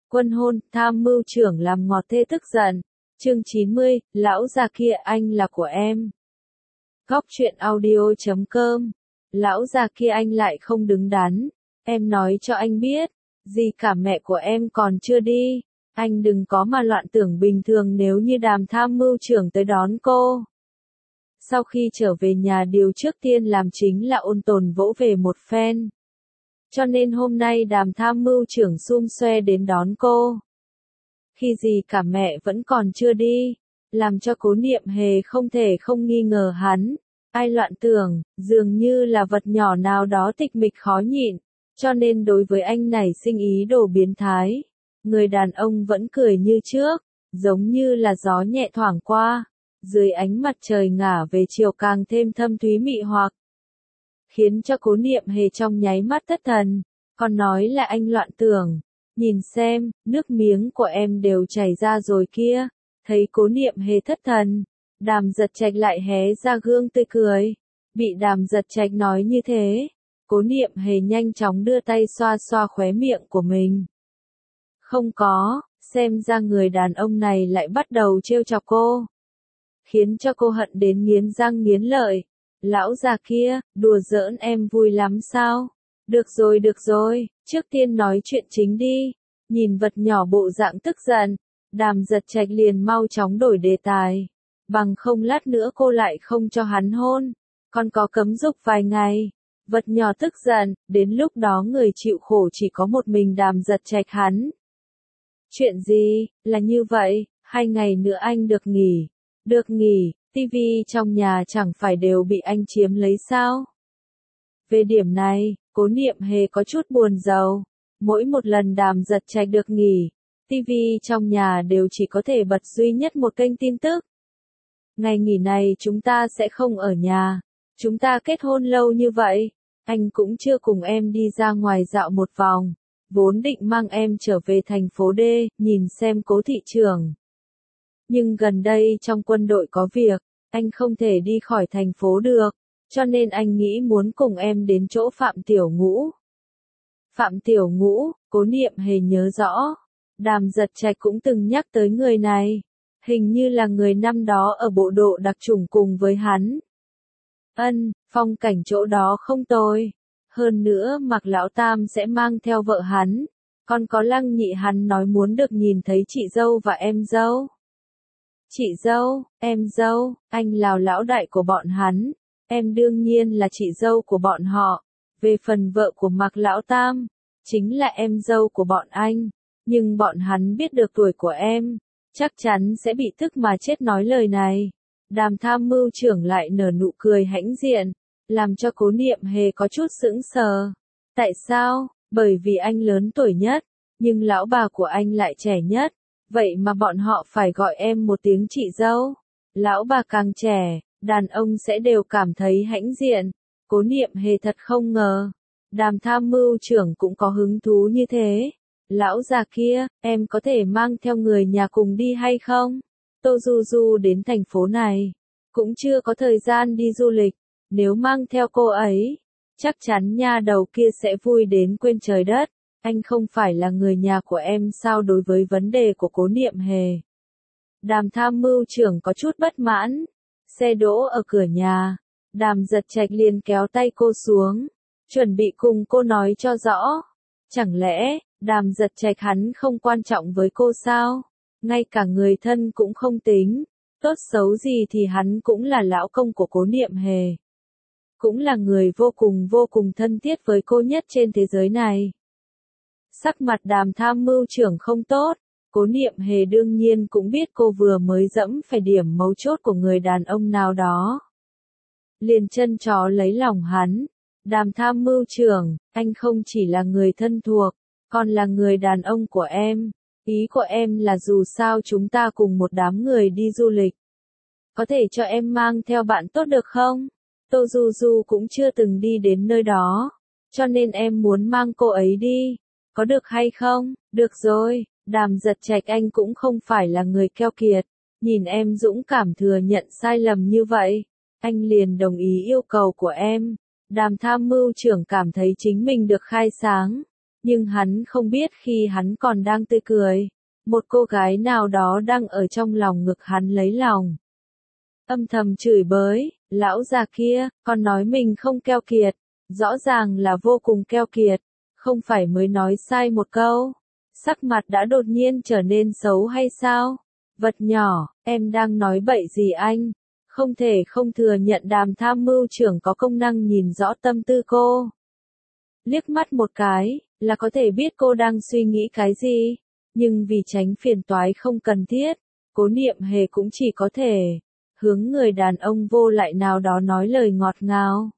Quân hôn, tham mưu trưởng làm ngọt thê tức giận. Chương 90, lão già kia anh là của em. Góc truyện audio.com. Lão già kia anh lại không đứng đắn. Em nói cho anh biết, gì cả mẹ của em còn chưa đi. Anh đừng có mà loạn tưởng bình thường nếu như Đàm tham mưu trưởng tới đón cô. Sau khi trở về nhà điều trước tiên làm chính là ôn tồn vỗ về một phen. Cho nên hôm nay Đàm tham mưu trưởng xum xoe đến đón cô. Khi gì cả mẹ vẫn còn chưa đi, làm cho Cố Niệm Hề không thể không nghi ngờ hắn. Ai loạn tưởng, dường như là vật nhỏ nào đó tịch mịch khó nhịn, cho nên đối với anh nảy sinh ý đồ biến thái. Người đàn ông vẫn cười như trước, giống như là gió nhẹ thoảng qua, dưới ánh mặt trời ngả về chiều càng thêm thâm thúy mị hoặc. Khiến cho Cố Niệm Hề trong nháy mắt thất thần, còn nói là anh loạn tưởng. Nhìn xem, nước miếng của em đều chảy ra rồi kia. Thấy Cố Niệm Hề thất thần, Đàm Giật Trạch lại hé ra gương tươi cười. Bị Đàm Giật Trạch nói như thế, Cố Niệm Hề nhanh chóng đưa tay xoa xoa khóe miệng của mình. Không có, xem ra người đàn ông này lại bắt đầu trêu chọc cô. Khiến cho cô hận đến nghiến răng nghiến lợi. Lão già kia, đùa giỡn em vui lắm sao? Được rồi, trước tiên nói chuyện chính đi. Nhìn vật nhỏ bộ dạng tức giận, Đàm Giật Trạch liền mau chóng đổi đề tài. Bằng không lát nữa cô lại không cho hắn hôn, còn có cấm dục vài ngày. Vật nhỏ tức giận, đến lúc đó người chịu khổ chỉ có một mình Đàm Giật Trạch hắn. Chuyện gì, là như vậy, 2 ngày nữa anh được nghỉ. Được nghỉ, tivi trong nhà chẳng phải đều bị anh chiếm lấy sao? Về điểm này, Cố Niệm Hề có chút buồn rầu. Mỗi một lần Đàm Giật Trạch được nghỉ, tivi trong nhà đều chỉ có thể bật duy nhất một kênh tin tức. Ngày nghỉ này chúng ta sẽ không ở nhà. Chúng ta kết hôn lâu như vậy, anh cũng chưa cùng em đi ra ngoài dạo một vòng. Vốn định mang em trở về thành phố D, nhìn xem Cố thị trưởng. Nhưng gần đây trong quân đội có việc, anh không thể đi khỏi thành phố được, cho nên anh nghĩ muốn cùng em đến chỗ Phạm Tiểu Ngũ. Phạm Tiểu Ngũ, Cố Niệm Hề nhớ rõ. Đàm Giật Trạch cũng từng nhắc tới người này. Hình như là người năm đó ở bộ độ đặc chủng cùng với hắn. Phong cảnh chỗ đó không tồi. Hơn nữa Mạc Lão Tam sẽ mang theo vợ hắn. Còn có Lăng Nhị hắn nói muốn được nhìn thấy chị dâu và em dâu. Chị dâu, em dâu, anh là lão đại của bọn hắn. Em đương nhiên là chị dâu của bọn họ. Về phần vợ của Mạc Lão Tam, chính là em dâu của bọn anh. Nhưng bọn hắn biết được tuổi của em, chắc chắn sẽ bị tức mà chết nói lời này. Đàm tham mưu trưởng lại nở nụ cười hãnh diện, làm cho Cố Niệm Hề có chút sững sờ. Tại sao? Bởi vì anh lớn tuổi nhất, nhưng lão bà của anh lại trẻ nhất. Vậy mà bọn họ phải gọi em một tiếng chị dâu. Lão bà càng trẻ, đàn ông sẽ đều cảm thấy hãnh diện. Cố Niệm Hề thật không ngờ. Đàm tham mưu trưởng cũng có hứng thú như thế. Lão già kia, em có thể mang theo người nhà cùng đi hay không? Tô Du Du đến thành phố này, cũng chưa có thời gian đi du lịch. Nếu mang theo cô ấy, chắc chắn nha đầu kia sẽ vui đến quên trời đất. Anh không phải là người nhà của em sao? Đối với vấn đề của Cố Niệm Hề, Đàm tham mưu trưởng có chút bất mãn. Xe đỗ ở cửa nhà, Đàm Giật Trạch liền kéo tay cô xuống, chuẩn bị cùng cô nói cho rõ. Chẳng lẽ, Đàm Giật Trạch hắn không quan trọng với cô sao? Ngay cả người thân cũng không tính, tốt xấu gì thì hắn cũng là lão công của Cố Niệm Hề. Cũng là người vô cùng thân thiết với cô nhất trên thế giới này. Sắc mặt Đàm tham mưu trưởng không tốt, Cố Niệm Hề đương nhiên cũng biết cô vừa mới dẫm phải điểm mấu chốt của người đàn ông nào đó. Liền chân chó lấy lòng hắn. Đàm tham mưu trưởng, anh không chỉ là người thân thuộc, còn là người đàn ông của em. Ý của em là dù sao chúng ta cùng một đám người đi du lịch. Có thể cho em mang theo bạn tốt được không? Tô Du Du cũng chưa từng đi đến nơi đó, cho nên em muốn mang cô ấy đi. Có được hay không? Được rồi, Đàm Giật Trạch anh cũng không phải là người keo kiệt. Nhìn em dũng cảm thừa nhận sai lầm như vậy, anh liền đồng ý yêu cầu của em. Đàm tham mưu trưởng cảm thấy chính mình được khai sáng. Nhưng hắn không biết khi hắn còn đang tươi cười, một cô gái nào đó đang ở trong lòng ngực hắn lấy lòng. Âm thầm chửi bới, lão già kia, còn nói mình không keo kiệt, rõ ràng là vô cùng keo kiệt, không phải mới nói sai một câu. Sắc mặt đã đột nhiên trở nên xấu hay sao? Vật nhỏ, em đang nói bậy gì anh? Không thể không thừa nhận Đàm tham mưu trưởng có công năng nhìn rõ tâm tư cô. Liếc mắt một cái, là có thể biết cô đang suy nghĩ cái gì, nhưng vì tránh phiền toái không cần thiết, Cố Niệm Hề cũng chỉ có thể hướng người đàn ông vô lại nào đó nói lời ngọt ngào.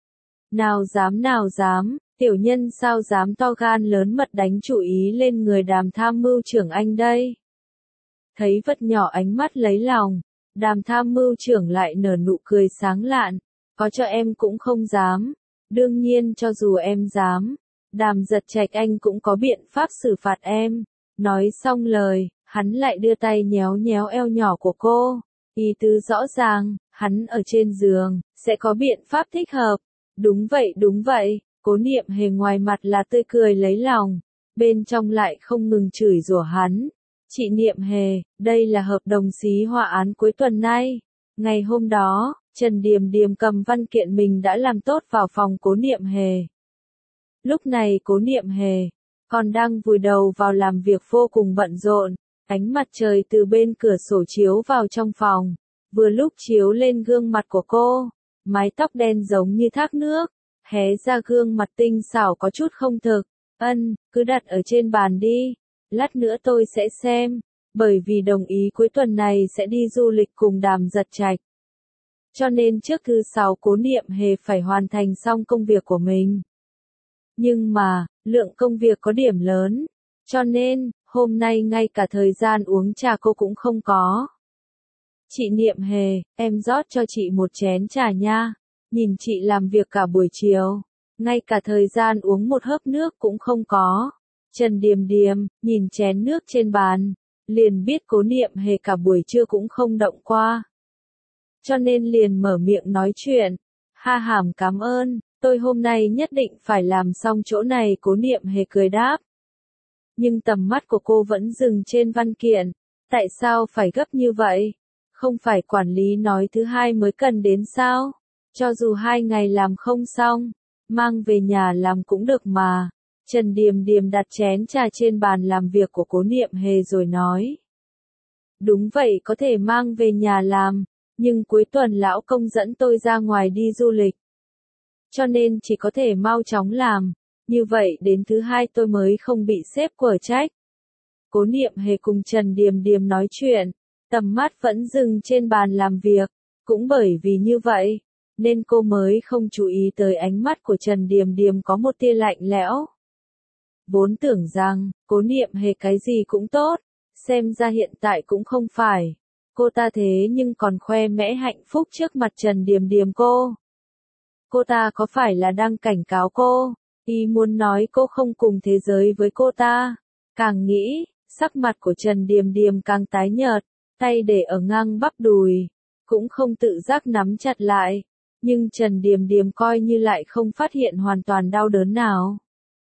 Nào dám, tiểu nhân sao dám to gan lớn mật đánh chủ ý lên người Đàm tham mưu trưởng anh đây. Thấy vật nhỏ ánh mắt lấy lòng, Đàm tham mưu trưởng lại nở nụ cười sáng lạn, có cho em cũng không dám, đương nhiên cho dù em dám, Đàm Giật Trạch anh cũng có biện pháp xử phạt em. Nói xong lời, hắn lại đưa tay nhéo nhéo eo nhỏ của cô, ý tứ rõ ràng, hắn ở trên giường, sẽ có biện pháp thích hợp. Đúng vậy, Cố Niệm Hề ngoài mặt là tươi cười lấy lòng, bên trong lại không ngừng chửi rủa hắn. Chị Niệm Hề, đây là hợp đồng xí họa án cuối tuần nay. Ngày hôm đó, Trần Điềm Điềm cầm văn kiện mình đã làm tốt vào phòng Cố Niệm Hề. Lúc này Cố Niệm Hề còn đang vùi đầu vào làm việc vô cùng bận rộn, ánh mặt trời từ bên cửa sổ chiếu vào trong phòng, vừa lúc chiếu lên gương mặt của cô, mái tóc đen giống như thác nước, hé ra gương mặt tinh xảo có chút không thực. Cứ đặt ở trên bàn đi, lát nữa tôi sẽ xem, bởi vì đồng ý cuối tuần này sẽ đi du lịch cùng Đàm Giật Trạch. Cho nên trước thứ 6 Cố Niệm Hề phải hoàn thành xong công việc của mình. Nhưng mà, lượng công việc có điểm lớn, cho nên, hôm nay ngay cả thời gian uống trà cô cũng không có. Chị Niệm Hề, em rót cho chị một chén trà nha, nhìn chị làm việc cả buổi chiều, ngay cả thời gian uống một hớp nước cũng không có. Trần Điềm Điềm, nhìn chén nước trên bàn, liền biết Cố Niệm Hề cả buổi trưa cũng không động qua. Cho nên liền mở miệng nói chuyện, ha hàm cảm ơn, tôi hôm nay nhất định phải làm xong chỗ này. Cố Niệm Hề cười đáp. Nhưng tầm mắt của cô vẫn dừng trên văn kiện, tại sao phải gấp như vậy? Không phải quản lý nói thứ 2 mới cần đến sao? Cho dù 2 ngày làm không xong, mang về nhà làm cũng được mà. Trần Điềm Điềm đặt chén trà trên bàn làm việc của Cố Niệm Hề rồi nói. Đúng vậy, có thể mang về nhà làm, nhưng cuối tuần lão công dẫn tôi ra ngoài đi du lịch. Cho nên chỉ có thể mau chóng làm, như vậy đến thứ 2 tôi mới không bị sếp quở trách. Cố Niệm Hề cùng Trần Điềm Điềm nói chuyện, tầm mắt vẫn dừng trên bàn làm việc, cũng bởi vì như vậy, nên cô mới không chú ý tới ánh mắt của Trần Điềm Điềm có một tia lạnh lẽo. Vốn tưởng rằng, Cố Niệm Hề cái gì cũng tốt, xem ra hiện tại cũng không phải. Cô ta thế nhưng còn khoe mẽ hạnh phúc trước mặt Trần Điềm Điềm cô. Cô ta có phải là đang cảnh cáo cô, ý muốn nói cô không cùng thế giới với cô ta. Càng nghĩ, sắc mặt của Trần Điềm Điềm càng tái nhợt, tay để ở ngang bắp đùi, cũng không tự giác nắm chặt lại. Nhưng Trần Điềm Điềm coi như lại không phát hiện hoàn toàn đau đớn nào.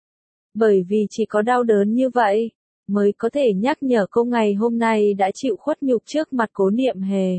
Bởi vì chỉ có đau đớn như vậy, mới có thể nhắc nhở cô ngày hôm nay đã chịu khuất nhục trước mặt Cố Niệm Hề.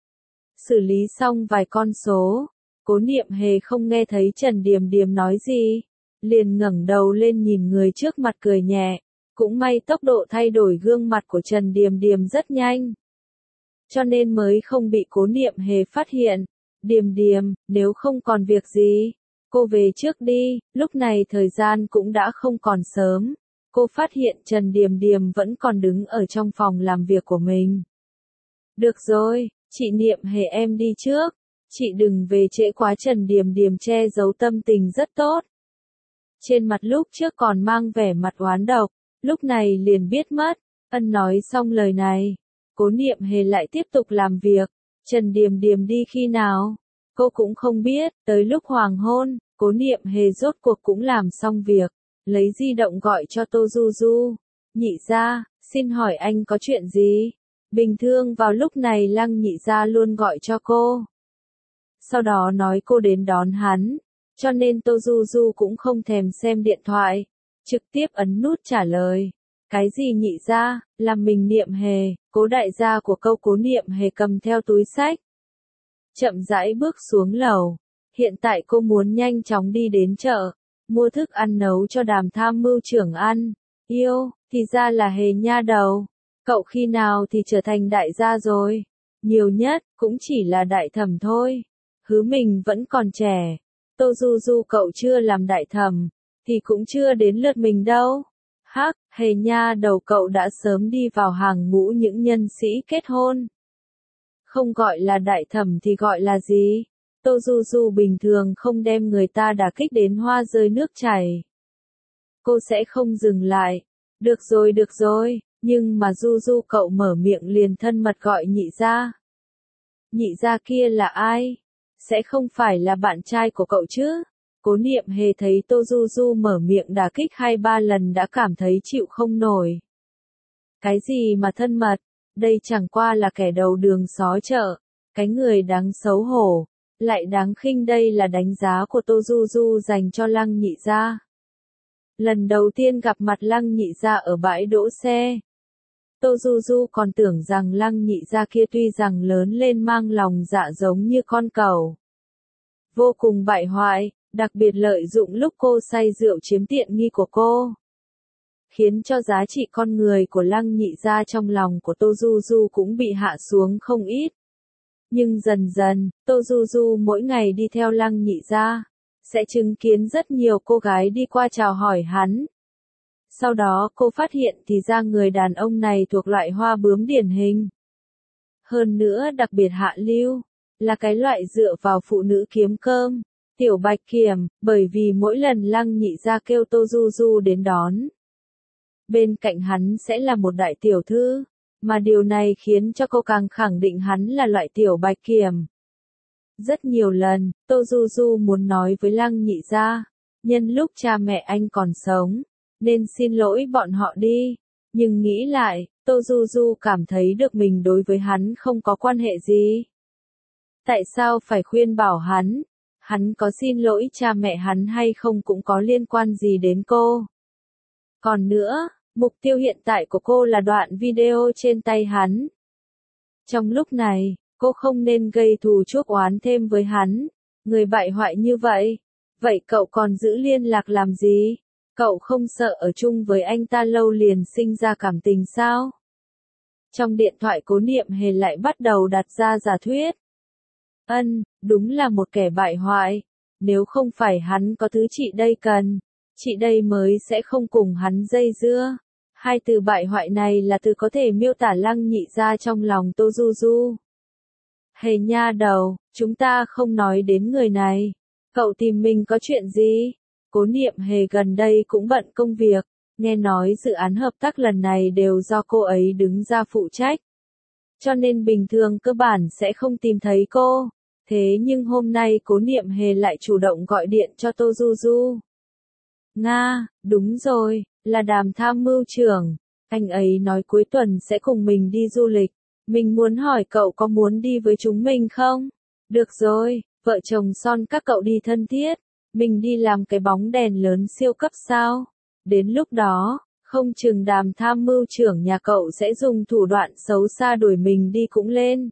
Xử lý xong vài con số, Cố Niệm Hề không nghe thấy Trần Điềm Điềm nói gì, liền ngẩng đầu lên nhìn người trước mặt cười nhẹ, cũng may tốc độ thay đổi gương mặt của Trần Điềm Điềm rất nhanh. Cho nên mới không bị Cố Niệm Hề phát hiện. Điềm Điềm, nếu không còn việc gì, cô về trước đi, lúc này thời gian cũng đã không còn sớm. Cô phát hiện Trần Điềm Điềm vẫn còn đứng ở trong phòng làm việc của mình. Được rồi, chị Niệm Hề em đi trước, chị đừng về trễ quá. Trần Điềm Điềm che giấu tâm tình rất tốt. Trên mặt lúc trước còn mang vẻ mặt oán độc, lúc này liền biết mất. Nói xong lời này, Cố Niệm Hề lại tiếp tục làm việc. Trần Điềm Điềm đi khi nào? Cô cũng không biết, tới lúc hoàng hôn, Cố Niệm Hề rốt cuộc cũng làm xong việc, lấy di động gọi cho Tô Du Du. Nhị gia, xin hỏi anh có chuyện gì? Bình thường vào lúc này Lăng nhị gia luôn gọi cho cô. Sau đó nói cô đến đón hắn, cho nên Tô Du Du cũng không thèm xem điện thoại. trực tiếp ấn nút trả lời. Cái gì nhị gia, là mình Niệm Hề, Cố đại gia của câu Cố Niệm Hề cầm theo túi xách. Chậm rãi bước xuống lầu. Hiện tại cô muốn nhanh chóng đi đến chợ, mua thức ăn nấu cho Đàm tham mưu trưởng ăn. Yêu, thì ra là Hề nha đầu. Cậu khi nào thì trở thành đại gia rồi? Nhiều nhất, cũng chỉ là đại thẩm thôi. Hứ mình vẫn còn trẻ. Tô Du Du cậu chưa làm đại thẩm, thì cũng chưa đến lượt mình đâu. Hắc, Hề nha đầu cậu đã sớm đi vào hàng ngũ những nhân sĩ kết hôn. Không gọi là đại thẩm thì gọi là gì? Tô Du Du bình thường không đem người ta đả kích đến hoa rơi nước chảy. Cô sẽ không dừng lại. Được rồi, nhưng mà Du Du cậu mở miệng liền thân mật gọi nhị gia. Nhị gia kia là ai? Sẽ không phải là bạn trai của cậu chứ? Cố Niệm Hề thấy Tô Du Du mở miệng đả kích 2-3 lần đã cảm thấy chịu không nổi. Cái gì mà thân mật? Đây chẳng qua là kẻ đầu đường xó chợ. Cái người đáng xấu hổ, lại đáng khinh, đây là đánh giá của Tô Du Du dành cho Lăng nhị gia. Lần đầu tiên gặp mặt Lăng nhị gia ở bãi đỗ xe. Tô Du Du còn tưởng rằng Lăng nhị gia kia tuy rằng lớn lên mang lòng dạ giống như con cẩu. Vô cùng bại hoại, đặc biệt lợi dụng lúc cô say rượu chiếm tiện nghi của cô. Khiến cho giá trị con người của Lăng nhị gia trong lòng của Tô Du Du cũng bị hạ xuống không ít. Nhưng dần dần, Tô Du Du mỗi ngày đi theo Lăng nhị gia, sẽ chứng kiến rất nhiều cô gái đi qua chào hỏi hắn. Sau đó cô phát hiện thì ra người đàn ông này thuộc loại hoa bướm điển hình. Hơn nữa đặc biệt hạ lưu, là cái loại dựa vào phụ nữ kiếm cơm, tiểu bạch kiểm, bởi vì mỗi lần Lăng nhị gia kêu Tô Du Du đến đón. Bên cạnh hắn sẽ là một đại tiểu thư, mà điều này khiến cho cô càng khẳng định hắn là loại tiểu bạch kiểm. Rất nhiều lần, Tô Du Du muốn nói với Lăng nhị gia, nhân lúc cha mẹ anh còn sống, nên xin lỗi bọn họ đi. Nhưng nghĩ lại, Tô Du Du cảm thấy được mình đối với hắn không có quan hệ gì. Tại sao phải khuyên bảo hắn? Hắn có xin lỗi cha mẹ hắn hay không cũng có liên quan gì đến cô. Còn nữa, mục tiêu hiện tại của cô là đoạn video trên tay hắn. Trong lúc này, cô không nên gây thù chuốc oán thêm với hắn. Người bại hoại như vậy. Vậy cậu còn giữ liên lạc làm gì? Cậu không sợ ở chung với anh ta lâu liền sinh ra cảm tình sao? Trong điện thoại Cố Niệm Hề lại bắt đầu đặt ra giả thuyết. Đúng là một kẻ bại hoại. Nếu không phải hắn có thứ chị đây cần, chị đây mới sẽ không cùng hắn dây dưa. Hai từ bại hoại này là từ có thể miêu tả Lăng nhị gia trong lòng Tô Du Du. Hề nha đầu, chúng ta không nói đến người này. Cậu tìm mình có chuyện gì? Cố Niệm Hề gần đây cũng bận công việc, nghe nói dự án hợp tác lần này đều do cô ấy đứng ra phụ trách. Cho nên bình thường cơ bản sẽ không tìm thấy cô. Thế nhưng hôm nay Cố Niệm Hề lại chủ động gọi điện cho Tô Du Du. Nga, đúng rồi, là Đàm tham mưu trưởng. Anh ấy nói cuối tuần sẽ cùng mình đi du lịch. Mình muốn hỏi cậu có muốn đi với chúng mình không? Được rồi, vợ chồng son các cậu đi thân thiết. Mình đi làm cái bóng đèn lớn siêu cấp sao? Đến lúc đó, không chừng Đàm tham mưu trưởng nhà cậu sẽ dùng thủ đoạn xấu xa đuổi mình đi cũng lên.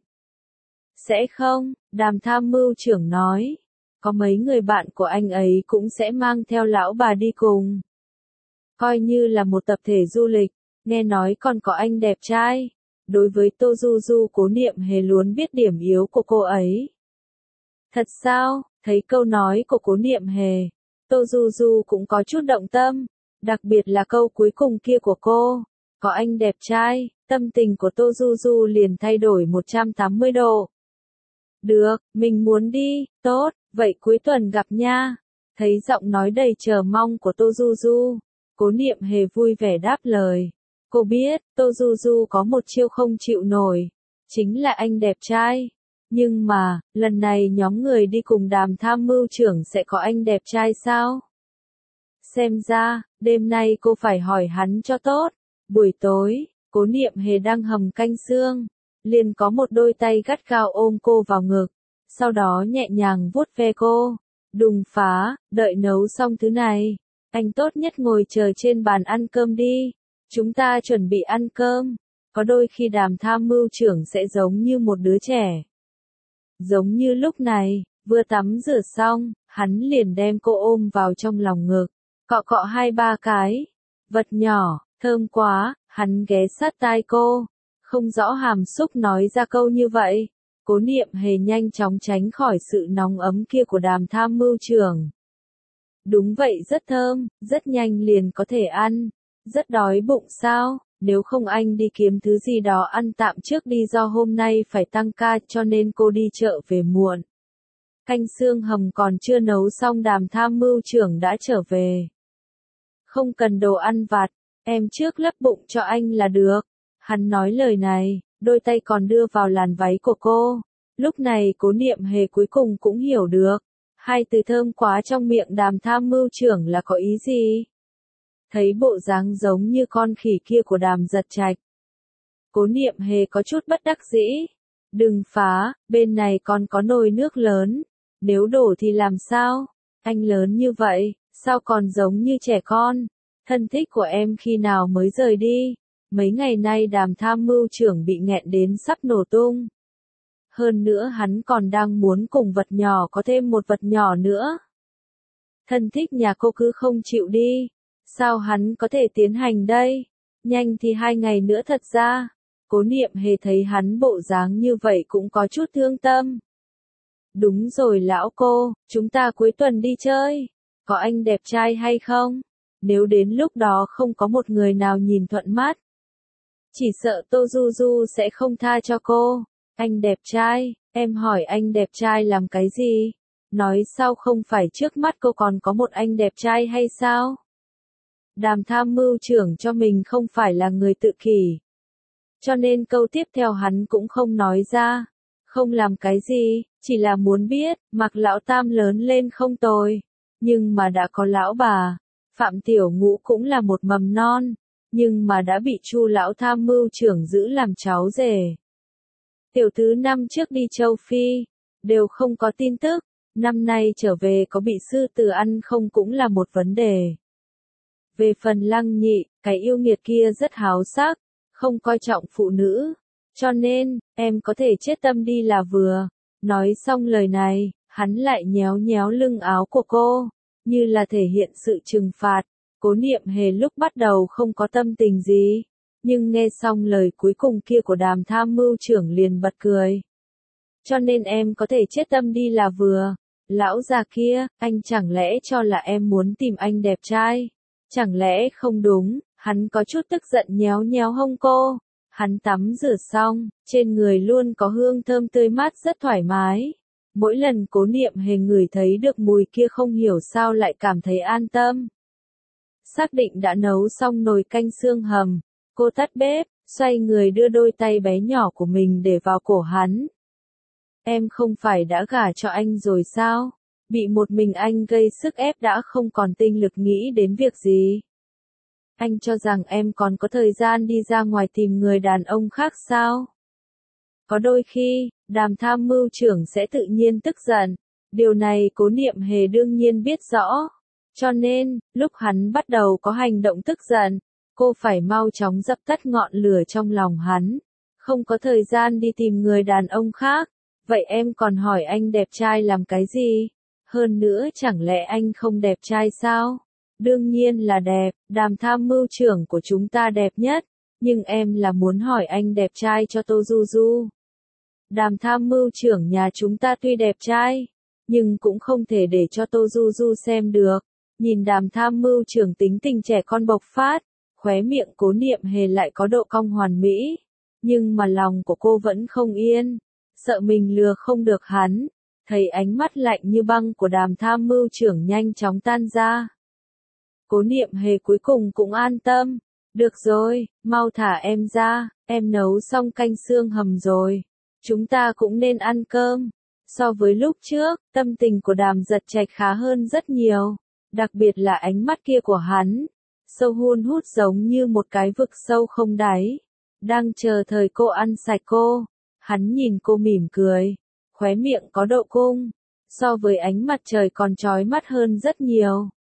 Sẽ không, Đàm tham mưu trưởng nói. Có mấy người bạn của anh ấy cũng sẽ mang theo lão bà đi cùng. Coi như là một tập thể du lịch, nghe nói còn có anh đẹp trai. Đối với Tô Du Du Cố Niệm Hề luôn biết điểm yếu của cô ấy. Thật sao? Thấy câu nói của Cố Niệm Hề, Tô Du Du cũng có chút động tâm, đặc biệt là câu cuối cùng kia của cô, có anh đẹp trai, tâm tình của Tô Du Du liền thay đổi 180 độ. Được, mình muốn đi, tốt, vậy cuối tuần gặp nha. Thấy giọng nói đầy chờ mong của Tô Du Du, Cố Niệm Hề vui vẻ đáp lời. Cô biết, Tô Du Du có một chiêu không chịu nổi, chính là anh đẹp trai. Nhưng mà, lần này nhóm người đi cùng Đàm tham mưu trưởng sẽ có anh đẹp trai sao? Xem ra, đêm nay cô phải hỏi hắn cho tốt. Buổi tối, Cố Niệm Hề đang hầm canh xương, liền có một đôi tay gắt gao ôm cô vào ngực, sau đó nhẹ nhàng vuốt ve cô. Đùng phá, đợi nấu xong thứ này, Anh tốt nhất ngồi chờ trên bàn ăn cơm đi. Chúng ta chuẩn bị ăn cơm. Có đôi khi Đàm tham mưu trưởng sẽ giống như một đứa trẻ. Giống như lúc này, vừa tắm rửa xong, hắn liền đem cô ôm vào trong lòng ngực, cọ cọ 2-3 cái. Vật nhỏ, thơm quá, hắn ghé sát tai cô, không rõ hàm xúc nói ra câu như vậy. Cố Niệm Hề nhanh chóng tránh khỏi sự nóng ấm kia của Đàm tham mưu trưởng. Đúng vậy, rất thơm, rất nhanh liền có thể ăn. Rất đói bụng sao? Nếu không anh đi kiếm thứ gì đó ăn tạm trước đi, do hôm nay phải tăng ca cho nên cô đi chợ về muộn. Canh xương hầm còn chưa nấu xong, Đàm tham mưu trưởng đã trở về. Không cần đồ ăn vặt, em trước lấp bụng cho anh là được. Hắn nói lời này, đôi tay còn đưa vào làn váy của cô. Lúc này Cố Niệm Hề cuối cùng cũng hiểu được. Hai từ thơm quá trong miệng Đàm tham mưu trưởng là có ý gì? Thấy bộ dáng giống như con khỉ kia của Đàm Giật Trạch, Cố Niệm Hề có chút bất đắc dĩ. Đừng phá, bên này còn có nồi nước lớn. Nếu đổ thì làm sao? Anh lớn như vậy, sao còn giống như trẻ con? Thân thích của em khi nào mới rời đi? Mấy ngày nay Đàm tham mưu trưởng bị nghẹn đến sắp nổ tung. Hơn nữa hắn còn đang muốn cùng vật nhỏ có thêm một vật nhỏ nữa. Thân thích nhà cô cứ không chịu đi. Sao hắn có thể tiến hành đây? Nhanh thì 2 ngày nữa thật ra. Cố Niệm Hề thấy hắn bộ dáng như vậy cũng có chút thương tâm. Đúng rồi lão cô, chúng ta cuối tuần đi chơi. Có anh đẹp trai hay không? Nếu đến lúc đó không có một người nào nhìn thuận mắt, chỉ sợ Tô Du Du sẽ không tha cho cô. Anh đẹp trai, em hỏi anh đẹp trai làm cái gì? Nói sao không phải trước mắt cô còn có một anh đẹp trai hay sao? Đàm tham mưu trưởng cho mình không phải là người tự kỷ. Cho nên câu tiếp theo hắn cũng không nói ra. Không làm cái gì, chỉ là muốn biết, Mạc lão tam lớn lên không tồi. Nhưng mà đã có lão bà. Phạm Tiểu Ngũ cũng là một mầm non. Nhưng mà đã bị Chu lão tham mưu trưởng giữ làm cháu rể. Tiểu thứ năm trước đi châu Phi, đều không có tin tức. Năm nay trở về có bị sư tử ăn không cũng là một vấn đề. Về phần Lăng Nhị, cái yêu nghiệt kia rất háo sắc, không coi trọng phụ nữ. Cho nên, em có thể chết tâm đi là vừa. Nói xong lời này, hắn lại nhéo nhéo lưng áo của cô, như là thể hiện sự trừng phạt. Cố Niệm Hề lúc bắt đầu không có tâm tình gì, nhưng nghe xong lời cuối cùng kia của Đàm tham mưu trưởng liền bật cười. Cho nên em có thể chết tâm đi là vừa. Lão già kia, anh chẳng lẽ cho là em muốn tìm anh đẹp trai? Chẳng lẽ không đúng? Hắn có chút tức giận nhéo nhéo hông cô. Hắn tắm rửa xong, trên người luôn có hương thơm tươi mát rất thoải mái. Mỗi lần Cố Niệm Hề ngửi thấy được mùi kia không hiểu sao lại cảm thấy an tâm. Xác định đã nấu xong nồi canh xương hầm, cô tắt bếp, xoay người đưa đôi tay bé nhỏ của mình để vào cổ hắn. Em không phải đã gả cho anh rồi sao? Bị một mình anh gây sức ép đã không còn tinh lực nghĩ đến việc gì. Anh cho rằng em còn có thời gian đi ra ngoài tìm người đàn ông khác sao? Có đôi khi, Đàm tham mưu trưởng sẽ tự nhiên tức giận. Điều này Cố Niệm Hề đương nhiên biết rõ. Cho nên, lúc hắn bắt đầu có hành động tức giận, cô phải mau chóng dập tắt ngọn lửa trong lòng hắn. Không có thời gian đi tìm người đàn ông khác. Vậy em còn hỏi anh đẹp trai làm cái gì? Hơn nữa chẳng lẽ anh không đẹp trai sao? Đương nhiên là đẹp, Đàm tham mưu trưởng của chúng ta đẹp nhất. Nhưng em là muốn hỏi anh đẹp trai cho Tô Du Du. Đàm tham mưu trưởng nhà chúng ta tuy đẹp trai, nhưng cũng không thể để cho Tô Du Du xem được. Nhìn Đàm tham mưu trưởng tính tình trẻ con bộc phát, khóe miệng Cố Niệm Hề lại có độ cong hoàn mỹ. Nhưng mà lòng của cô vẫn không yên, sợ mình lừa không được hắn. Thấy ánh mắt lạnh như băng của Đàm tham mưu trưởng nhanh chóng tan ra. Cố Niệm Hề cuối cùng cũng an tâm. Được rồi, mau thả em ra, em nấu xong canh xương hầm rồi. Chúng ta cũng nên ăn cơm. So với lúc trước, tâm tình của Đàm Giật Trạch khá hơn rất nhiều. Đặc biệt là ánh mắt kia của hắn. Sâu hun hút giống như một cái vực sâu không đáy. Đang chờ thời cô ăn sạch cô. Hắn nhìn cô mỉm cười. Khóe miệng có độ cung. So với ánh mặt trời còn chói mắt hơn rất nhiều.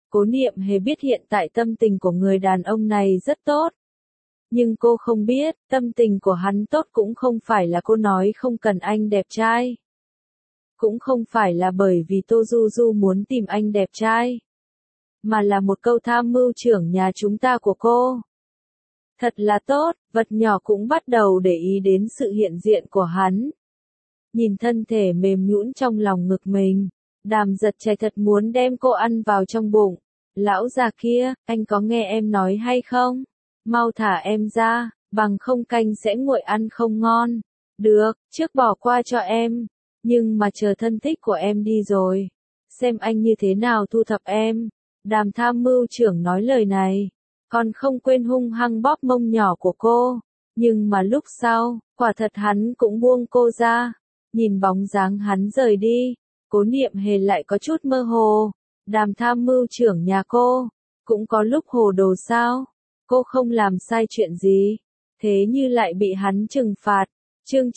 Cố Niệm Hề biết hiện tại tâm tình của người đàn ông này rất tốt. Nhưng cô không biết, tâm tình của hắn tốt cũng không phải là cô nói không cần anh đẹp trai. Cũng không phải là bởi vì Tô Du Du muốn tìm anh đẹp trai. Mà là một câu tham mưu trưởng nhà chúng ta của cô. Thật là tốt, vật nhỏ cũng bắt đầu để ý đến sự hiện diện của hắn. Nhìn thân thể mềm nhũn trong lòng ngực mình, Đàm Giật Trạch thật muốn đem cô ăn vào trong bụng. Lão già kia, anh có nghe em nói hay không? Mau thả em ra, bằng không canh sẽ nguội ăn không ngon. Được, trước bỏ qua cho em. Nhưng mà chờ thân thích của em đi rồi. Xem anh như thế nào thu thập em. Đàm tham mưu trưởng nói lời này. Còn không quên hung hăng bóp mông nhỏ của cô. Nhưng mà lúc sau, quả thật hắn cũng buông cô ra. Nhìn bóng dáng hắn rời đi. Cố Niệm Hề lại có chút mơ hồ. Đàm tham mưu trưởng nhà cô. Cũng có lúc hồ đồ sao. Cô không làm sai chuyện gì. Thế như lại bị hắn trừng phạt. Chương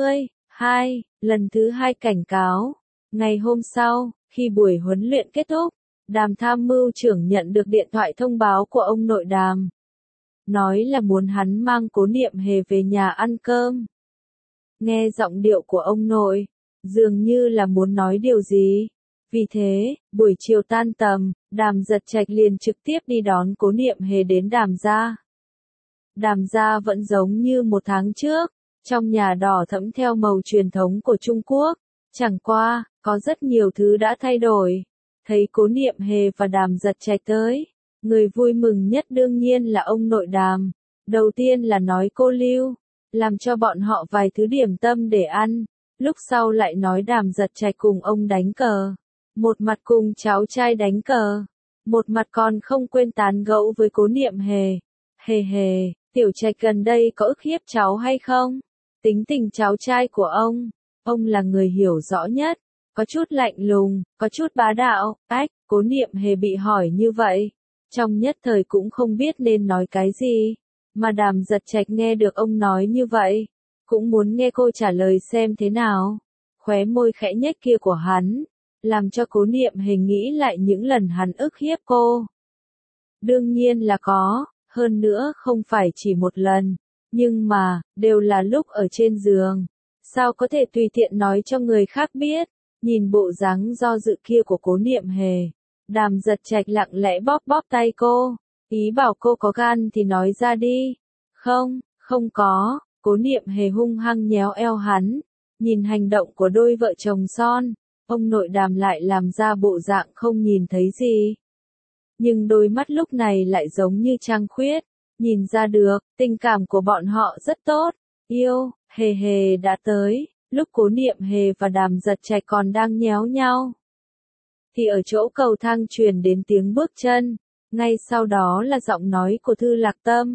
92, lần thứ 2 cảnh cáo. Ngày hôm sau, khi buổi huấn luyện kết thúc, Đàm tham mưu trưởng nhận được điện thoại thông báo của ông nội Đàm. Nói là muốn hắn mang Cố Niệm Hề về nhà ăn cơm. Nghe giọng điệu của ông nội, dường như là muốn nói điều gì. Vì thế, buổi chiều tan tầm, Đàm Giật Trạch liền trực tiếp đi đón Cố Niệm Hề đến Đàm gia. Đàm gia vẫn giống như một tháng trước, trong nhà đỏ thẫm theo màu truyền thống của Trung Quốc. Chẳng qua, có rất nhiều thứ đã thay đổi. Thấy Cố Niệm Hề và Đàm Giật Trạch tới, người vui mừng nhất đương nhiên là ông nội Đàm. Đầu tiên là nói cô Lưu, làm cho bọn họ vài thứ điểm tâm để ăn. Lúc sau lại nói Đàm Giật Trạch cùng ông đánh cờ. Một mặt cùng cháu trai đánh cờ. Một mặt còn không quên tán gẫu với Cố Niệm Hề. Hề hề, Tiểu Trạch gần đây có ức hiếp cháu hay không? Tính tình cháu trai của ông là người hiểu rõ nhất. Có chút lạnh lùng, có chút bá đạo. Ách, Cố Niệm Hề bị hỏi như vậy. Trong nhất thời cũng không biết nên nói cái gì. Mà Đàm Giật Trạch nghe được ông nói như vậy. Cũng muốn nghe cô trả lời xem thế nào. Khóe môi khẽ nhếch kia của hắn. Làm cho Cố Niệm Hề nghĩ lại những lần hắn ức hiếp cô. Đương nhiên là có, hơn nữa không phải chỉ một lần. Nhưng mà, đều là lúc ở trên giường. Sao có thể tùy tiện nói cho người khác biết. Nhìn bộ dáng do dự kia của Cố Niệm Hề. Đàm Giật Trạch lặng lẽ bóp bóp tay cô. Ý bảo cô có gan thì nói ra đi. Không có. Cố Niệm Hề hung hăng nhéo eo hắn. Nhìn hành động của đôi vợ chồng son. Ông nội Đàm lại làm ra bộ dạng không nhìn thấy gì. Nhưng đôi mắt lúc này lại giống như trăng khuyết. Nhìn ra được, tình cảm của bọn họ rất tốt. Yêu, Hề Hề đã tới. Lúc Cố Niệm Hề và Đàm Giật Trạch còn đang nhéo nhau. Thì ở chỗ cầu thang truyền đến tiếng bước chân. Ngay sau đó là giọng nói của Thư Lạc Tâm.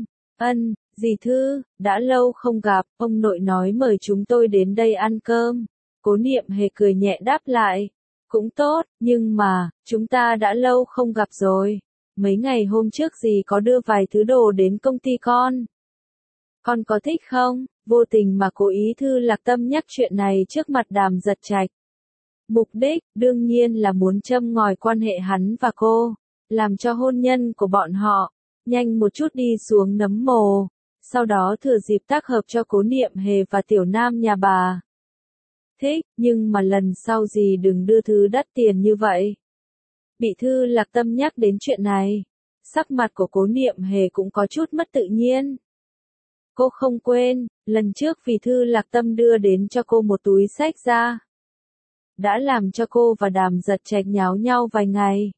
Dì Thư, đã lâu không gặp, ông nội nói mời chúng tôi đến đây ăn cơm. Cố Niệm Hề cười nhẹ đáp lại. Cũng tốt, nhưng mà, chúng ta đã lâu không gặp rồi. Mấy ngày hôm trước dì có đưa vài thứ đồ đến công ty con. Con có thích không? Vô tình mà cố ý Thư Lạc Tâm nhắc chuyện này trước mặt Đàm Giật Trạch. Mục đích, đương nhiên là muốn châm ngòi quan hệ hắn và cô. Làm cho hôn nhân của bọn họ, nhanh một chút đi xuống nấm mồ. Sau đó thừa dịp tác hợp cho Cố Niệm Hề và Tiểu Nam nhà bà. Thích, nhưng mà lần sau gì đừng đưa thứ đắt tiền như vậy. Bị Thư Lạc Tâm nhắc đến chuyện này. Sắc mặt của Cố Niệm Hề cũng có chút mất tự nhiên. Cô không quên, lần trước vì Thư Lạc Tâm đưa đến cho cô một túi xách da. Đã làm cho cô và Đàm Giật Trạch nháo nhau vài ngày.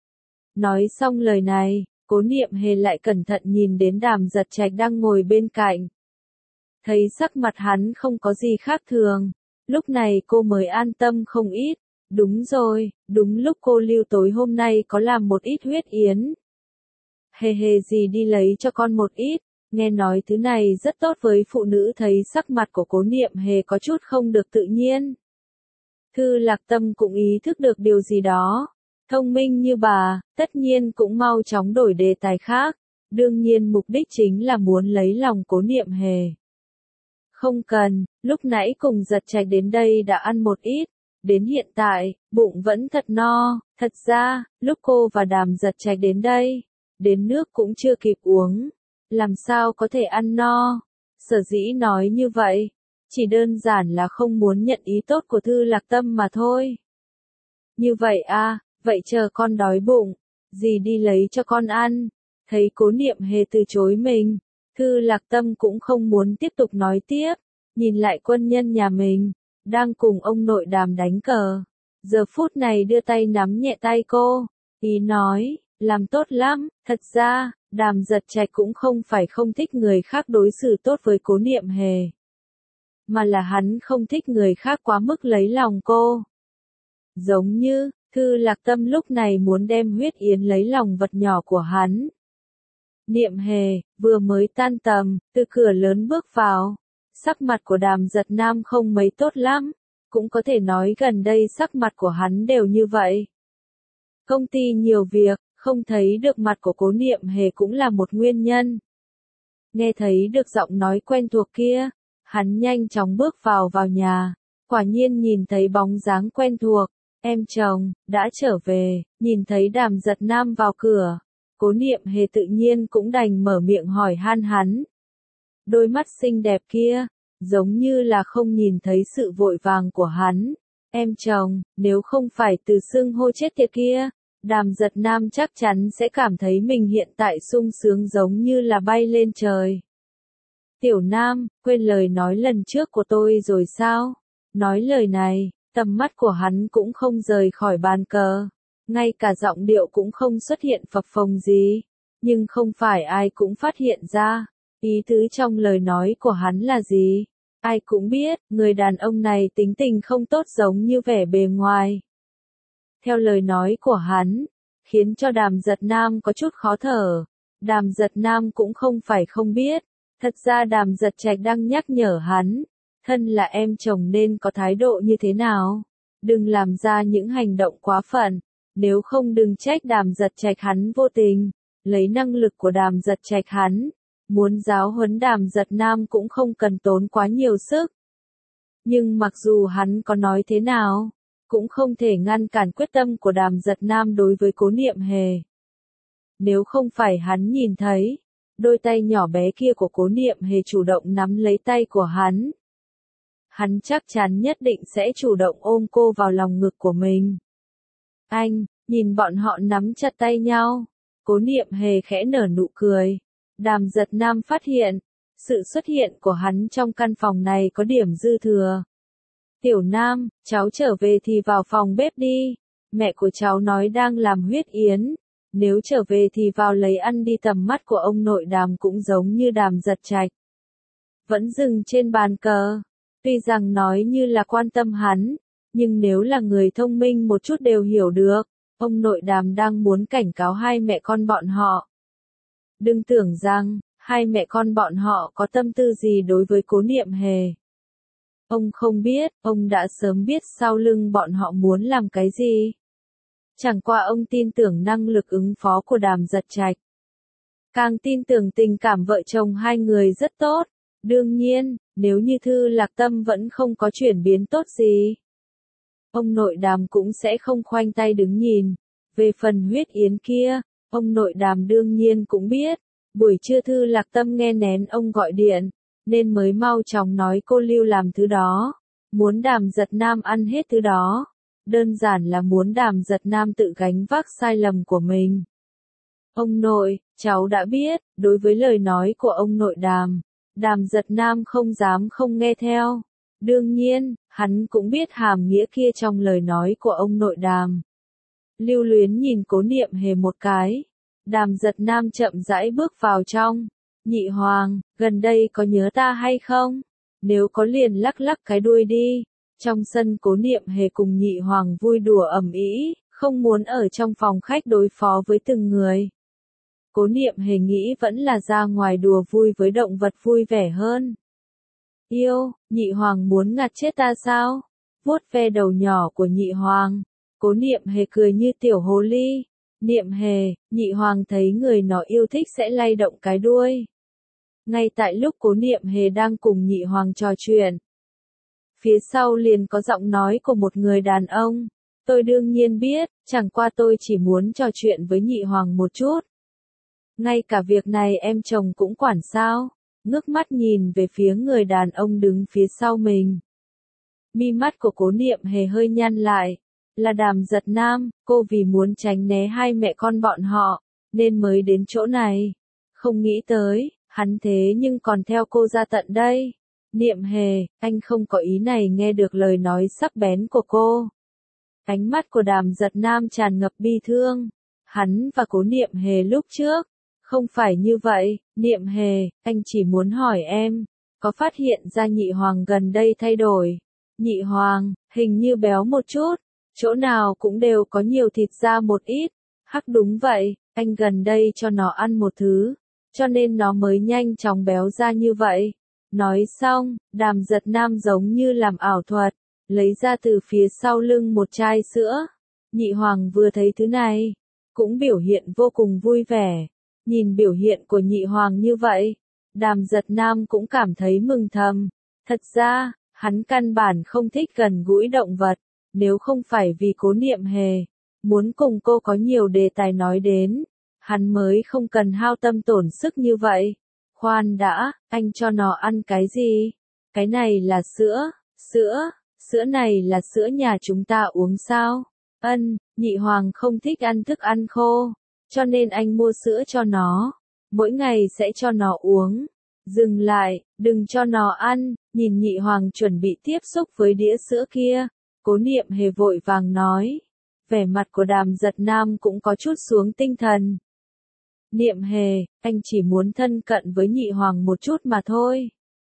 Nói xong lời này, Cố Niệm Hề lại cẩn thận nhìn đến Đàm Giật Trạch đang ngồi bên cạnh. Thấy sắc mặt hắn không có gì khác thường. Lúc này cô mới an tâm không ít. Đúng rồi, đúng lúc cô Lưu tối hôm nay có làm một ít huyết yến. Hề hề gì đi lấy cho con một ít. Nghe nói thứ này rất tốt với phụ nữ. Thấy sắc mặt của Cố Niệm Hề có chút không được tự nhiên. Thư Lạc Tâm cũng ý thức được điều gì đó. Thông minh như bà, tất nhiên cũng mau chóng đổi đề tài khác. Đương nhiên mục đích chính là muốn lấy lòng Cố Niệm Hề. Không cần, lúc nãy cùng Giật Trạch đến đây đã ăn một ít. Đến hiện tại, bụng vẫn thật no, thật ra, lúc cô và Đàm Giật Trạch đến đây, đến nước cũng chưa kịp uống, làm sao có thể ăn no. Sở dĩ nói như vậy, chỉ đơn giản là không muốn nhận ý tốt của Thư Lạc Tâm mà thôi. Như vậy à, vậy chờ con đói bụng, dì đi lấy cho con ăn. Thấy Cố Niệm Hề từ chối mình, Thư Lạc Tâm cũng không muốn tiếp tục nói tiếp, nhìn lại quân nhân nhà mình, đang cùng ông nội Đàm đánh cờ. Giờ phút này đưa tay nắm nhẹ tay cô, ý nói, làm tốt lắm, thật ra, Đàm Giật Trạch cũng không phải không thích người khác đối xử tốt với Cố Niệm Hề, mà là hắn không thích người khác quá mức lấy lòng cô. Giống như, Thư Lạc Tâm lúc này muốn đem Huyết Yến lấy lòng vật nhỏ của hắn. Niệm Hề, vừa mới tan tầm, từ cửa lớn bước vào. Sắc mặt của Đàm Giật Nam không mấy tốt lắm, cũng có thể nói gần đây sắc mặt của hắn đều như vậy. Công ty nhiều việc, không thấy được mặt của Cố Niệm Hề cũng là một nguyên nhân. Nghe thấy được giọng nói quen thuộc kia, hắn nhanh chóng bước vào nhà, quả nhiên nhìn thấy bóng dáng quen thuộc, em chồng, đã trở về, nhìn thấy Đàm Giật Nam vào cửa, Cố Niệm Hề tự nhiên cũng đành mở miệng hỏi han hắn. Đôi mắt xinh đẹp kia, giống như là không nhìn thấy sự vội vàng của hắn. Em chồng, nếu không phải từ xưng hô chết tiệt kia, Đàm Giật Nam chắc chắn sẽ cảm thấy mình hiện tại sung sướng giống như là bay lên trời. Tiểu Nam, quên lời nói lần trước của tôi rồi sao? Nói lời này, tầm mắt của hắn cũng không rời khỏi bàn cờ. Ngay cả giọng điệu cũng không xuất hiện phập phồng gì. Nhưng không phải ai cũng phát hiện ra. Ý tứ trong lời nói của hắn là gì? Ai cũng biết, người đàn ông này tính tình không tốt giống như vẻ bề ngoài. Theo lời nói của hắn, khiến cho Đàm Giật Nam có chút khó thở. Đàm Giật Nam cũng không phải không biết. Thật ra Đàm Giật Trạch đang nhắc nhở hắn. Thân là em chồng nên có thái độ như thế nào? Đừng làm ra những hành động quá phận. Nếu không đừng trách Đàm Giật Trạch hắn vô tình. Lấy năng lực của Đàm Giật Trạch hắn. Muốn giáo huấn Đàm Giật Nam cũng không cần tốn quá nhiều sức. Nhưng mặc dù hắn có nói thế nào, cũng không thể ngăn cản quyết tâm của Đàm Giật Nam đối với Cố Niệm Hề. Nếu không phải hắn nhìn thấy, đôi tay nhỏ bé kia của Cố Niệm Hề chủ động nắm lấy tay của hắn. Hắn chắc chắn nhất định sẽ chủ động ôm cô vào lòng ngực của mình. Anh, nhìn bọn họ nắm chặt tay nhau. Cố Niệm Hề khẽ nở nụ cười. Đàm Giật Nam phát hiện, sự xuất hiện của hắn trong căn phòng này có điểm dư thừa. Tiểu Nam, cháu trở về thì vào phòng bếp đi. Mẹ của cháu nói đang làm huyết yến. Nếu trở về thì vào lấy ăn đi. Tầm mắt của ông nội Đàm cũng giống như Đàm Giật Trạch. Vẫn dừng trên bàn cờ. Tuy rằng nói như là quan tâm hắn, nhưng nếu là người thông minh một chút đều hiểu được. Ông nội Đàm đang muốn cảnh cáo hai mẹ con bọn họ. Đừng tưởng rằng, hai mẹ con bọn họ có tâm tư gì đối với Cố Niệm Hề. Ông không biết, ông đã sớm biết sau lưng bọn họ muốn làm cái gì. Chẳng qua ông tin tưởng năng lực ứng phó của Đàm Giật Trạch. Càng tin tưởng tình cảm vợ chồng hai người rất tốt. Đương nhiên, nếu như Thư Lạc Tâm vẫn không có chuyển biến tốt gì, ông nội Đàm cũng sẽ không khoanh tay đứng nhìn. Về phần huyết yến kia, ông nội Đàm đương nhiên cũng biết. Buổi trưa Thư Lạc Tâm nghe nén ông gọi điện, nên mới mau chóng nói cô lưu làm thứ đó. Muốn Đàm Giật Nam ăn hết thứ đó. Đơn giản là muốn Đàm Giật Nam tự gánh vác sai lầm của mình. Ông nội, cháu đã biết, đối với lời nói của ông nội Đàm, Đàm Giật Nam không dám không nghe theo. Đương nhiên, hắn cũng biết hàm nghĩa kia trong lời nói của ông nội Đàm. Lưu Luyến nhìn Cố Niệm Hề một cái. Đàm Giật Nam chậm rãi bước vào trong. Nhị Hoàng, gần đây có nhớ ta hay không? Nếu có liền lắc lắc cái đuôi đi. Trong sân Cố Niệm Hề cùng Nhị Hoàng vui đùa ầm ĩ, không muốn ở trong phòng khách đối phó với từng người. Cố Niệm Hề nghĩ vẫn là ra ngoài đùa vui với động vật vui vẻ hơn. Yêu, Nhị Hoàng muốn ngạt chết ta sao? Vuốt ve đầu nhỏ của Nhị Hoàng. Cố Niệm Hề cười như tiểu hồ ly. Niệm Hề, Nhị Hoàng thấy người nó yêu thích sẽ lay động cái đuôi. Ngay tại lúc Cố Niệm Hề đang cùng Nhị Hoàng trò chuyện, Phía sau liền có giọng nói của một người đàn ông. Tôi đương nhiên biết, chẳng qua tôi chỉ muốn trò chuyện với nhị hoàng một chút. Ngay cả việc này em chồng cũng quản sao? Ngước mắt nhìn về phía người đàn ông đứng phía sau mình. Mi mắt của Cố Niệm Hề hơi nhăn lại. Là Đàm Giật Nam, cô vì muốn tránh né hai mẹ con bọn họ, nên mới đến chỗ này. Không nghĩ tới, hắn thế nhưng còn theo cô ra tận đây. Niệm Hề, anh không có ý này nghe được lời nói sắc bén của cô. Ánh mắt của Đàm Giật Nam tràn ngập bi thương. Hắn và Cố Niệm Hề lúc trước. Không phải như vậy, Niệm Hề, anh chỉ muốn hỏi em, có phát hiện ra nhị hoàng gần đây thay đổi. Nhị hoàng, hình như béo một chút, chỗ nào cũng đều có nhiều thịt da một ít. Hắc đúng vậy, anh gần đây cho nó ăn một thứ, cho nên nó mới nhanh chóng béo ra như vậy. Nói xong, Đàm Giật Nam giống như làm ảo thuật, lấy ra từ phía sau lưng một chai sữa. Nhị hoàng vừa thấy thứ này, cũng biểu hiện vô cùng vui vẻ. Nhìn biểu hiện của nhị hoàng như vậy, Đàm Giật Nam cũng cảm thấy mừng thầm. Thật ra, hắn căn bản không thích gần gũi động vật, nếu không phải vì Cố Niệm Hề, muốn cùng cô có nhiều đề tài nói đến, hắn mới không cần hao tâm tổn sức như vậy. Khoan đã, anh cho nó ăn cái gì? Cái này là sữa, sữa này là sữa nhà chúng ta uống sao? Nhị hoàng không thích ăn thức ăn khô, cho nên anh mua sữa cho nó, mỗi ngày sẽ cho nó uống. Dừng lại, đừng cho nó ăn, nhìn nhị hoàng chuẩn bị tiếp xúc với đĩa sữa kia, Cố Niệm Hề vội vàng nói. Vẻ mặt của Đàm Giật Nam cũng có chút xuống tinh thần. Niệm Hề, anh chỉ muốn thân cận với nhị hoàng một chút mà thôi.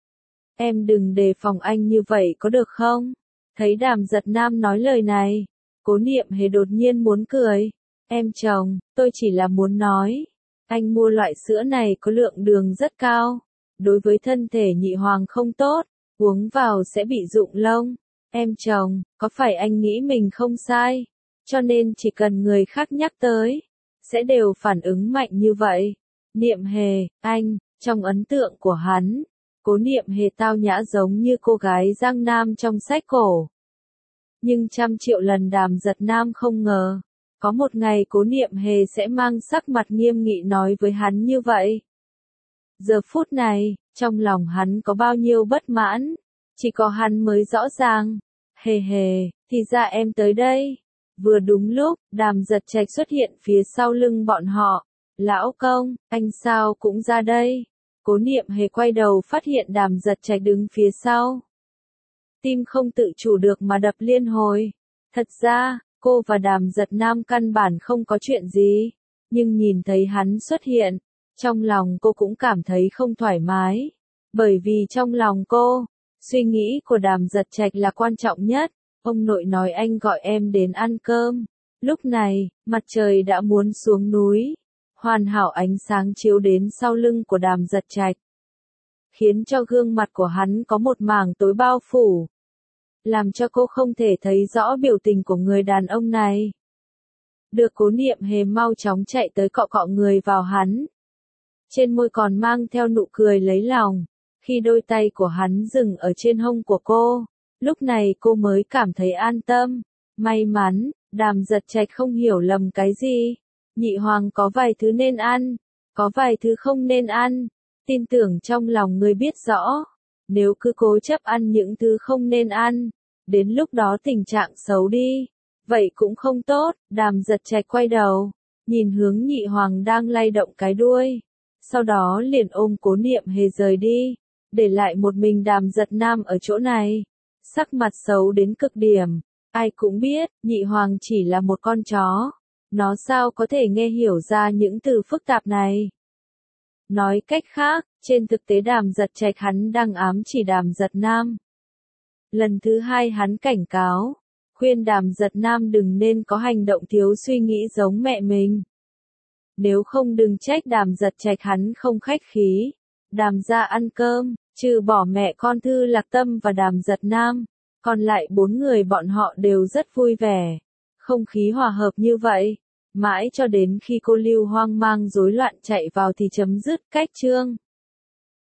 Em đừng đề phòng anh như vậy có được không? Thấy Đàm Giật Nam nói lời này, Cố Niệm Hề đột nhiên muốn cười. Em chồng, tôi chỉ là muốn nói, anh mua loại sữa này có lượng đường rất cao, đối với thân thể nhị hoàng không tốt, uống vào sẽ bị rụng lông. Em chồng, có phải anh nghĩ mình không sai, cho nên chỉ cần người khác nhắc tới, sẽ đều phản ứng mạnh như vậy? Niệm Hề, anh, trong ấn tượng của hắn, Cố Niệm Hề tao nhã giống như cô gái Giang Nam trong sách cổ. Nhưng trăm triệu lần Đàm Giật Nam không ngờ, có một ngày Cố Niệm Hề sẽ mang sắc mặt nghiêm nghị nói với hắn như vậy. Giờ phút này, trong lòng hắn có bao nhiêu bất mãn, chỉ có hắn mới rõ ràng. Hề hề, thì ra em tới đây. Vừa đúng lúc, Đàm Giật Trạch xuất hiện phía sau lưng bọn họ. Lão công, anh sao cũng ra đây. Cố Niệm Hề quay đầu phát hiện Đàm Giật Trạch đứng phía sau. Tim không tự chủ được mà đập liên hồi. Thật ra, cô và Đàm Giật Nam căn bản không có chuyện gì. Nhưng nhìn thấy hắn xuất hiện, trong lòng cô cũng cảm thấy không thoải mái. Bởi vì trong lòng cô, suy nghĩ của Đàm Giật Trạch là quan trọng nhất. Ông nội nói anh gọi em đến ăn cơm. Lúc này, mặt trời đã muốn xuống núi. Hoàn hảo ánh sáng chiếu đến sau lưng của Đàm Giật Trạch, khiến cho gương mặt của hắn có một mảng tối bao phủ, làm cho cô không thể thấy rõ biểu tình của người đàn ông này. Được Cố Niệm Hề mau chóng chạy tới cọ cọ người vào hắn. Trên môi còn mang theo nụ cười lấy lòng, khi đôi tay của hắn dừng ở trên hông của cô, lúc này cô mới cảm thấy an tâm. May mắn, Đàm Giật Trạch không hiểu lầm cái gì. Nhị hoàng có vài thứ nên ăn, có vài thứ không nên ăn. Tin tưởng trong lòng người biết rõ. Nếu cứ cố chấp ăn những thứ không nên ăn, đến lúc đó tình trạng xấu đi, vậy cũng không tốt. Đàm Giật Trạch quay đầu, nhìn hướng nhị hoàng đang lay động cái đuôi. Sau đó liền ôm Cố Niệm Hề rời đi, để lại một mình Đàm Giật Nam ở chỗ này. Sắc mặt xấu đến cực điểm, ai cũng biết, nhị hoàng chỉ là một con chó. Nó sao có thể nghe hiểu ra những từ phức tạp này? Nói cách khác, trên thực tế Đàm Giật Trạch hắn đang ám chỉ Đàm Giật Nam. Lần thứ hai hắn cảnh cáo, khuyên Đàm Giật Nam đừng nên có hành động thiếu suy nghĩ giống mẹ mình. Nếu không đừng trách Đàm Giật Trạch hắn không khách khí. Đàm gia ăn cơm, trừ bỏ mẹ con Thư Lạc Tâm và Đàm Giật Nam, còn lại 4 người bọn họ đều rất vui vẻ. Không khí hòa hợp như vậy, mãi cho đến khi cô Lưu hoang mang rối loạn chạy vào thì chấm dứt. Cách chương